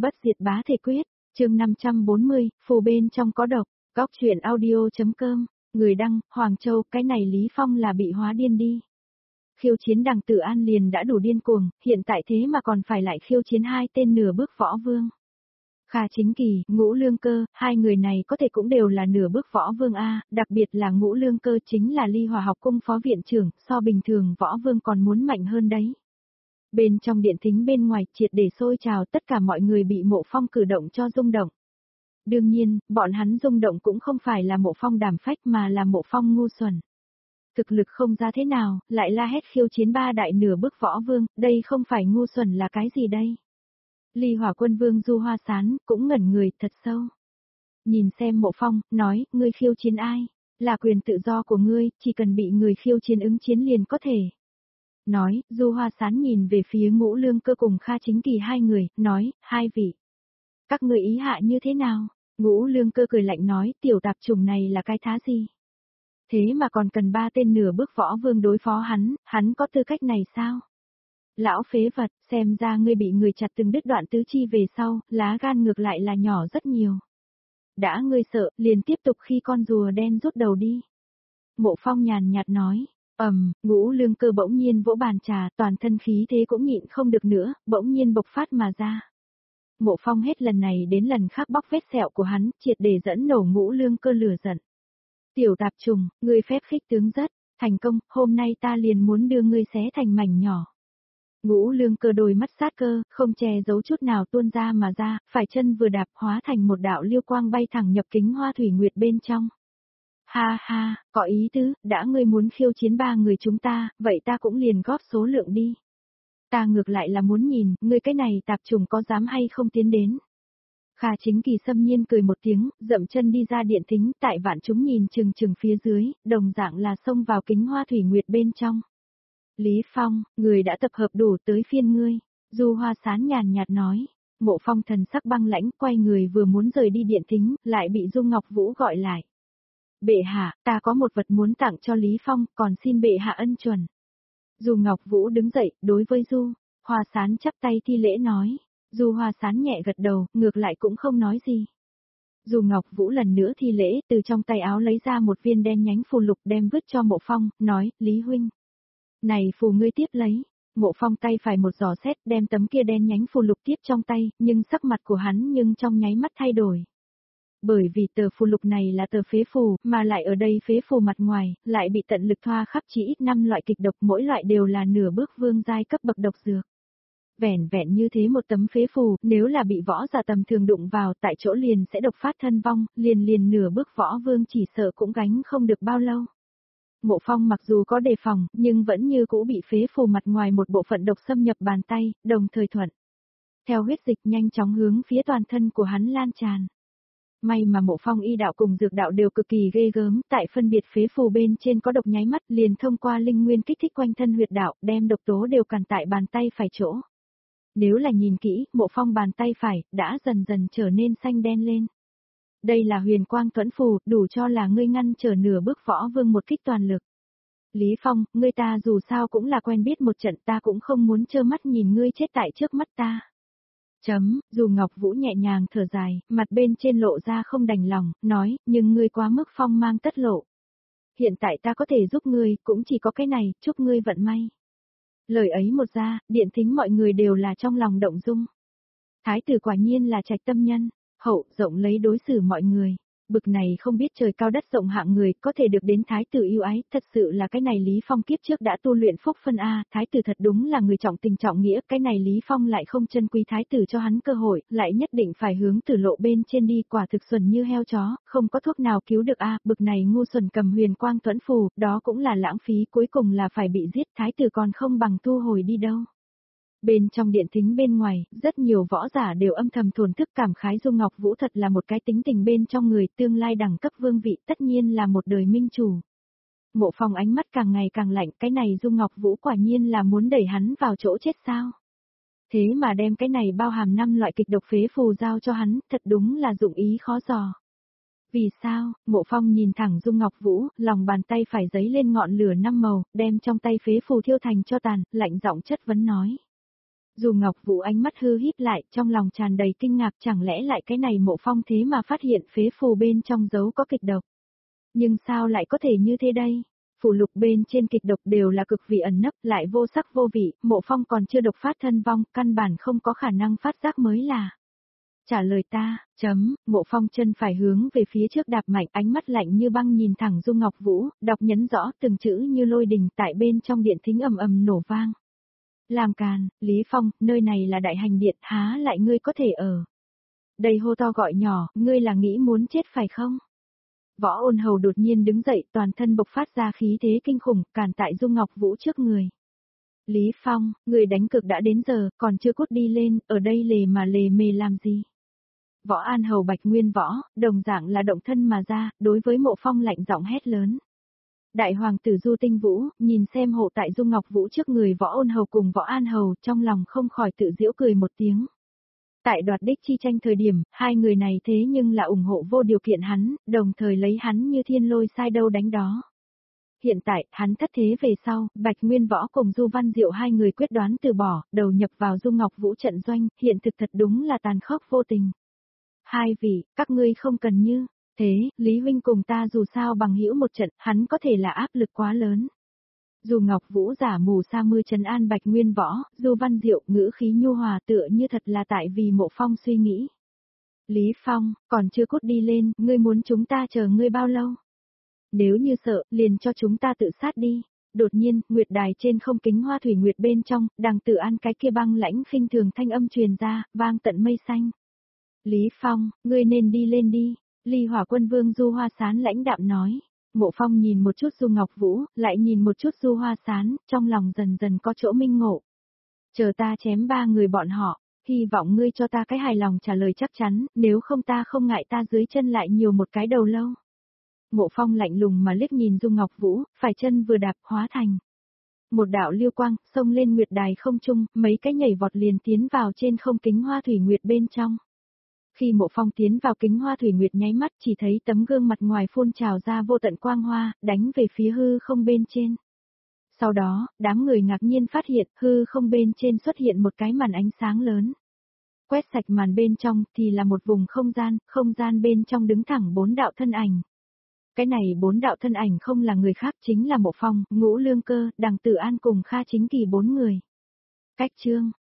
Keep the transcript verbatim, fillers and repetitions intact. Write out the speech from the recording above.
Bất diệt bá thể quyết, chương năm trăm bốn mươi, phù bên trong có độc, góc truyện audio.com, người đăng, Hoàng Châu, cái này Lý Phong là bị hóa điên đi. Khiêu chiến Đằng Tử An liền đã đủ điên cuồng, hiện tại thế mà còn phải lại khiêu chiến hai tên nửa bước võ vương. Kha Chính Kỳ, Ngũ Lương Cơ, hai người này có thể cũng đều là nửa bước võ vương A, đặc biệt là Ngũ Lương Cơ chính là Ly Hòa học cung phó viện trưởng, so bình thường võ vương còn muốn mạnh hơn đấy. Bên trong điện thính bên ngoài triệt để sôi trào, tất cả mọi người bị Mộ Phong cử động cho rung động. Đương nhiên, bọn hắn rung động cũng không phải là Mộ Phong đảm phách mà là Mộ Phong ngu xuẩn. Thực lực không ra thế nào, lại la hét khiêu chiến ba đại nửa bước võ vương, đây không phải ngu xuẩn là cái gì đây? Ly Hỏa Quân Vương Du Hoa Sán cũng ngẩn người thật sâu. Nhìn xem Mộ Phong, nói, ngươi khiêu chiến ai? Là quyền tự do của ngươi, chỉ cần bị người khiêu chiến ứng chiến liền có thể. Nói, Du Hoa Sán nhìn về phía Ngũ Lương Cơ cùng Kha Chính Kỳ hai người, nói, hai vị. Các người ý hạ như thế nào? Ngũ Lương Cơ cười lạnh nói, tiểu tạp chủng này là cái thá gì? Thế mà còn cần ba tên nửa bước võ vương đối phó hắn, hắn có tư cách này sao? Lão phế vật, xem ra ngươi bị người chặt từng đứt đoạn tứ chi về sau, lá gan ngược lại là nhỏ rất nhiều. Đã ngươi sợ, liền tiếp tục khi con rùa đen rút đầu đi. Mộ Phong nhàn nhạt nói, ầm, Ngũ Lương Cơ bỗng nhiên vỗ bàn trà, toàn thân khí thế cũng nhịn không được nữa, bỗng nhiên bộc phát mà ra. Mộ Phong hết lần này đến lần khác bóc vết sẹo của hắn, triệt để dẫn nổ Ngũ Lương Cơ lửa giận. Tiểu tạp trùng, ngươi phép khích tướng rất, thành công, hôm nay ta liền muốn đưa ngươi xé thành mảnh nhỏ. Ngũ Lương Cơ đôi mắt sát cơ, không che giấu chút nào tuôn ra mà ra, phải chân vừa đạp hóa thành một đạo liêu quang bay thẳng nhập kính hoa thủy nguyệt bên trong. Ha ha, có ý tứ, đã ngươi muốn khiêu chiến ba người chúng ta, vậy ta cũng liền góp số lượng đi. Ta ngược lại là muốn nhìn, ngươi cái này tạp trùng có dám hay không tiến đến. Kha Chính Kỳ xâm nhiên cười một tiếng, dậm chân đi ra điện thính, tại vạn chúng nhìn chừng chừng phía dưới, đồng dạng là xông vào kính hoa thủy nguyệt bên trong. Lý Phong, người đã tập hợp đủ tới phiên ngươi, Du Hoa Sán nhàn nhạt nói. Mộ Phong thần sắc băng lãnh, quay người vừa muốn rời đi điện thính, lại bị Du Ngọc Vũ gọi lại. Bệ hạ, ta có một vật muốn tặng cho Lý Phong, còn xin bệ hạ ân chuẩn. Du Ngọc Vũ đứng dậy, đối với Du Hoa Sán chắp tay thi lễ nói. Du Hoa Sán nhẹ gật đầu, ngược lại cũng không nói gì. Du Ngọc Vũ lần nữa thi lễ, từ trong tay áo lấy ra một viên đen nhánh phù lục đem vứt cho Mộ Phong, nói, Lý huynh. Này phù ngươi tiếp lấy. Mộ Phong tay phải một giò xét đem tấm kia đen nhánh phù lục tiếp trong tay, nhưng sắc mặt của hắn nhưng trong nháy mắt thay đổi. Bởi vì tờ phù lục này là tờ phế phù, mà lại ở đây phế phù mặt ngoài, lại bị tận lực thoa khắp chỉ ít năm loại kịch độc, mỗi loại đều là nửa bước vương giai cấp bậc độc dược. Vẻn vẹn như thế một tấm phế phù, nếu là bị võ giả tầm thường đụng vào, tại chỗ liền sẽ độc phát thân vong, liền liền nửa bước võ vương chỉ sợ cũng gánh không được bao lâu. Mộ Phong mặc dù có đề phòng, nhưng vẫn như cũ bị phế phù mặt ngoài một bộ phận độc xâm nhập bàn tay, đồng thời thuận. Theo huyết dịch nhanh chóng hướng phía toàn thân của hắn lan tràn. May mà Mộ Phong y đạo cùng dược đạo đều cực kỳ ghê gớm, tại phân biệt phế phù bên trên có độc nháy mắt liền thông qua linh nguyên kích thích quanh thân huyệt đạo, đem độc tố đều càn tại bàn tay phải chỗ. Nếu là nhìn kỹ, Mộ Phong bàn tay phải, đã dần dần trở nên xanh đen lên. Đây là huyền quang thuẫn phù, đủ cho là ngươi ngăn trở nửa bước võ vương một kích toàn lực. Lý Phong, ngươi ta dù sao cũng là quen biết một trận, ta cũng không muốn trơ mắt nhìn ngươi chết tại trước mắt ta. Chấm, dù Ngọc Vũ nhẹ nhàng thở dài, mặt bên trên lộ ra không đành lòng, nói, nhưng ngươi quá mức phong mang tất lộ. Hiện tại ta có thể giúp ngươi, cũng chỉ có cái này, chúc ngươi vận may. Lời ấy một ra, điện thính mọi người đều là trong lòng động dung. Thái tử quả nhiên là trạch tâm nhân, hậu, rộng lấy đối xử mọi người. Bực này không biết trời cao đất rộng hạng người, có thể được đến thái tử yêu ái, thật sự là cái này Lý Phong kiếp trước đã tu luyện phúc phân A, thái tử thật đúng là người trọng tình trọng nghĩa, cái này Lý Phong lại không trân quý thái tử cho hắn cơ hội, lại nhất định phải hướng tử lộ bên trên đi, quả thực xuẩn như heo chó, không có thuốc nào cứu được A, bực này ngu xuẩn cầm huyền quang thuẫn phù, đó cũng là lãng phí, cuối cùng là phải bị giết, thái tử còn không bằng thu hồi đi đâu. Bên trong điện thính bên ngoài, rất nhiều võ giả đều âm thầm thổn thức cảm khái Du Ngọc Vũ thật là một cái tính tình bên trong người, tương lai đẳng cấp vương vị tất nhiên là một đời minh chủ. Mộ Phong ánh mắt càng ngày càng lạnh, cái này Du Ngọc Vũ quả nhiên là muốn đẩy hắn vào chỗ chết sao. Thế mà đem cái này bao hàm năm loại kịch độc phế phù giao cho hắn, thật đúng là dụng ý khó dò. Vì sao? Mộ Phong nhìn thẳng Du Ngọc Vũ, lòng bàn tay phải giấy lên ngọn lửa năm màu, đem trong tay phế phù thiêu thành cho tàn, lạnh giọng chất vấn nói. Dù Ngọc Vũ ánh mắt hư híp lại, trong lòng tràn đầy kinh ngạc, chẳng lẽ lại cái này Mộ Phong thế mà phát hiện phế phù bên trong dấu có kịch độc. Nhưng sao lại có thể như thế đây? Phù lục bên trên kịch độc đều là cực vị ẩn nấp, lại vô sắc vô vị, Mộ Phong còn chưa độc phát thân vong, căn bản không có khả năng phát giác mới là. Trả lời ta, chấm, Mộ Phong chân phải hướng về phía trước đạp mạnh, ánh mắt lạnh như băng nhìn thẳng Dung Ngọc Vũ, đọc nhấn rõ từng chữ như lôi đình, tại bên trong điện thính ầm ầm nổ vang. Làm càn, Lý Phong, nơi này là đại hành điện, há lại ngươi có thể ở. Đây hô to gọi nhỏ, ngươi là nghĩ muốn chết phải không? Võ Ôn Hầu đột nhiên đứng dậy, toàn thân bộc phát ra khí thế kinh khủng, cản tại Dung Ngọc Vũ trước người. Lý Phong, người đánh cực đã đến giờ, còn chưa cút đi lên, ở đây lề mà lề mề làm gì? Võ An Hầu Bạch Nguyên Võ, đồng dạng là động thân mà ra, đối với Mộ Phong lạnh giọng hét lớn. Đại hoàng tử Du Tinh Vũ, nhìn xem hộ tại Dung Ngọc Vũ trước người Võ Ôn Hầu cùng Võ An Hầu, trong lòng không khỏi tự giễu cười một tiếng. Tại đoạt đích chi tranh thời điểm, hai người này thế nhưng là ủng hộ vô điều kiện hắn, đồng thời lấy hắn như thiên lôi sai đâu đánh đó. Hiện tại, hắn thất thế về sau, Bạch Nguyên Võ cùng Du Văn Diệu hai người quyết đoán từ bỏ, đầu nhập vào Dung Ngọc Vũ trận doanh, hiện thực thật đúng là tàn khốc vô tình. Hai vị, các ngươi không cần như, thế, Lý Huynh cùng ta dù sao bằng hữu một trận, hắn có thể là áp lực quá lớn. Dù Ngọc Vũ giả mù sa mưa trấn an Bạch Nguyên Võ, Du Văn Diệu ngữ khí nhu hòa tựa như thật là tại vì Mộ Phong suy nghĩ. Lý Phong, còn chưa cút đi lên, ngươi muốn chúng ta chờ ngươi bao lâu? Nếu như sợ, liền cho chúng ta tự sát đi. Đột nhiên, nguyệt đài trên không kính hoa thủy nguyệt bên trong, đằng Tự An cái kia băng lãnh khinh thường thanh âm truyền ra, vang tận mây xanh. Lý Phong, ngươi nên đi lên đi. Ly Hỏa Quân Vương Du Hoa Sán lãnh đạm nói. Mộ Phong nhìn một chút Du Ngọc Vũ, lại nhìn một chút Du Hoa Sán, trong lòng dần dần có chỗ minh ngộ. Chờ ta chém ba người bọn họ, hy vọng ngươi cho ta cái hài lòng trả lời chắc chắn, nếu không ta không ngại ta dưới chân lại nhiều một cái đầu lâu. Mộ Phong lạnh lùng mà liếc nhìn Du Ngọc Vũ, phải chân vừa đạp hóa thành. Một đạo lưu quang, xông lên nguyệt đài không trung, mấy cái nhảy vọt liền tiến vào trên không kính hoa thủy nguyệt bên trong. Khi Mộ Phong tiến vào kính hoa thủy nguyệt nháy mắt chỉ thấy tấm gương mặt ngoài phun trào ra vô tận quang hoa, đánh về phía hư không bên trên. Sau đó, đám người ngạc nhiên phát hiện hư không bên trên xuất hiện một cái màn ánh sáng lớn. Quét sạch màn bên trong thì là một vùng không gian, không gian bên trong đứng thẳng bốn đạo thân ảnh. Cái này bốn đạo thân ảnh không là người khác chính là Mộ Phong, Ngũ Lương Cơ, Đằng Tử An cùng Kha Chính Kỳ bốn người. Cách chương